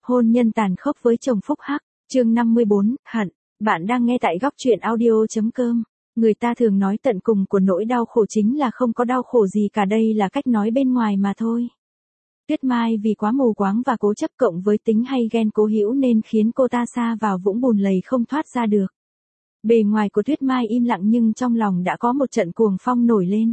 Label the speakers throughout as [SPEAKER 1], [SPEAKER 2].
[SPEAKER 1] Hôn nhân tàn khốc với chồng phúc hắc, chương 54, hận. Bạn đang nghe tại góc truyện audio.com. Người ta thường nói tận cùng của nỗi đau khổ chính là không có đau khổ gì cả, đây là cách nói bên ngoài mà thôi. Tuyết Mai vì quá mù quáng và cố chấp cộng với tính hay ghen cố hữu nên khiến cô ta sa vào vũng bùn lầy không thoát ra được. Bề ngoài của Tuyết Mai im lặng nhưng trong lòng đã có một trận cuồng phong nổi lên.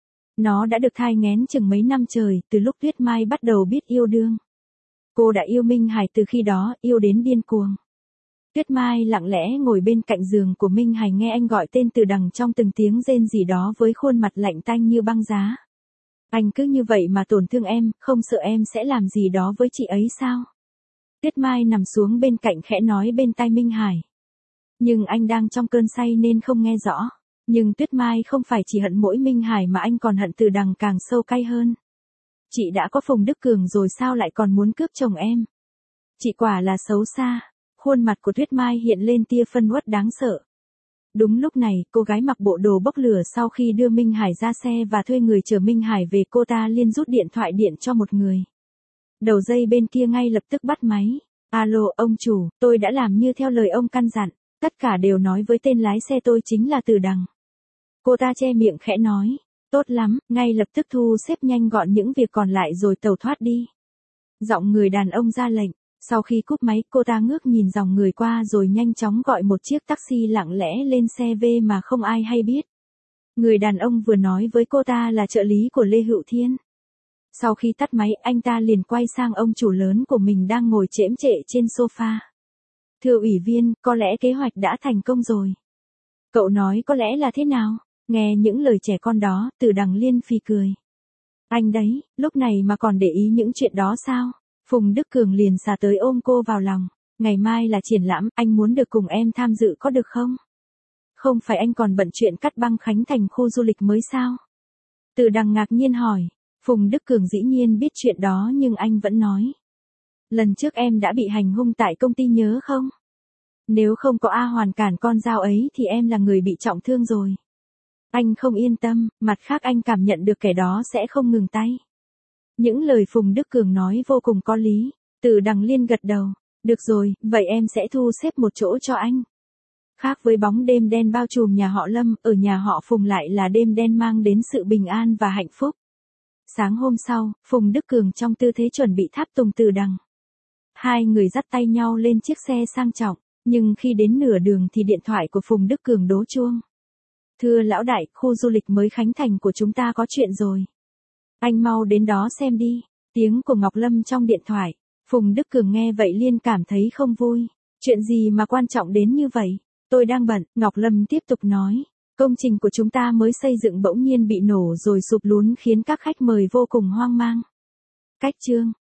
[SPEAKER 1] Nó đã được thai nghén chừng mấy năm trời, từ lúc Tuyết Mai bắt đầu biết yêu đương. Cô đã yêu Minh Hải từ khi đó, yêu đến điên cuồng. Tuyết Mai lặng lẽ ngồi bên cạnh giường của Minh Hải nghe anh gọi tên Từ Đằng trong từng tiếng rên rỉ đó với khuôn mặt lạnh tanh như băng giá. Anh cứ như vậy mà tổn thương em, không sợ em sẽ làm gì đó với chị ấy sao? Tuyết Mai nằm xuống bên cạnh khẽ nói bên tai Minh Hải. Nhưng anh đang trong cơn say nên không nghe rõ. Nhưng Tuyết Mai không phải chỉ hận mỗi Minh Hải mà anh còn hận Từ Đằng càng sâu cay hơn. Chị đã có Phùng Đức Cường rồi sao lại còn muốn cướp chồng em? Chị quả là xấu xa. Khuôn mặt của Tuyết Mai hiện lên tia phân uất đáng sợ. Đúng lúc này, cô gái mặc bộ đồ bốc lửa sau khi đưa Minh Hải ra xe và thuê người chở Minh Hải về, cô ta liền rút điện thoại điện cho một người. Đầu dây bên kia ngay lập tức bắt máy. Alo, ông chủ, tôi đã làm như theo lời ông căn dặn. Tất cả đều nói với tên lái xe tôi chính là Từ Đằng. Cô ta che miệng khẽ nói. Tốt lắm, ngay lập tức thu xếp nhanh gọn những việc còn lại rồi tẩu thoát đi. Giọng người đàn ông ra lệnh. Sau khi cúp máy, cô ta ngước nhìn dòng người qua rồi nhanh chóng gọi một chiếc taxi lặng lẽ lên xe về mà không ai hay biết. Người đàn ông vừa nói với cô ta là trợ lý của Lê Hữu Thiên. Sau khi tắt máy, anh ta liền quay sang ông chủ lớn của mình đang ngồi chễm chệ trên sofa. Thưa ủy viên, có lẽ kế hoạch đã thành công rồi. Cậu nói có lẽ là thế nào? Nghe những lời trẻ con đó, Từ Đằng liên phì cười. Anh đấy, lúc này mà còn để ý những chuyện đó sao? Phùng Đức Cường liền xà tới ôm cô vào lòng. Ngày mai là triển lãm, anh muốn được cùng em tham dự có được không? Không phải anh còn bận chuyện cắt băng khánh thành khu du lịch mới sao? Từ Đằng ngạc nhiên hỏi. Phùng Đức Cường dĩ nhiên biết chuyện đó nhưng anh vẫn nói. Lần trước em đã bị hành hung tại công ty nhớ không? Nếu không có A Hoàn cản con dao ấy thì em là người bị trọng thương rồi. Anh không yên tâm, mặt khác anh cảm nhận được kẻ đó sẽ không ngừng tay. Những lời Phùng Đức Cường nói vô cùng có lý. Từ Đằng liên gật đầu. Được rồi, vậy em sẽ thu xếp một chỗ cho anh. Khác với bóng đêm đen bao trùm nhà họ Lâm, ở nhà họ Phùng lại là đêm đen mang đến sự bình an và hạnh phúc. Sáng hôm sau, Phùng Đức Cường trong tư thế chuẩn bị tháp tùng Từ Đằng. Hai người dắt tay nhau lên chiếc xe sang trọng, nhưng khi đến nửa đường thì điện thoại của Phùng Đức Cường đổ chuông. Thưa lão đại, khu du lịch mới khánh thành của chúng ta có chuyện rồi. Anh mau đến đó xem đi. Tiếng của Ngọc Lâm trong điện thoại. Phùng Đức Cường nghe vậy liền cảm thấy không vui. Chuyện gì mà quan trọng đến như vậy? Tôi đang bận, Ngọc Lâm tiếp tục nói. Công trình của chúng ta mới xây dựng bỗng nhiên bị nổ rồi sụp lún khiến các khách mời vô cùng hoang mang. Cách chương.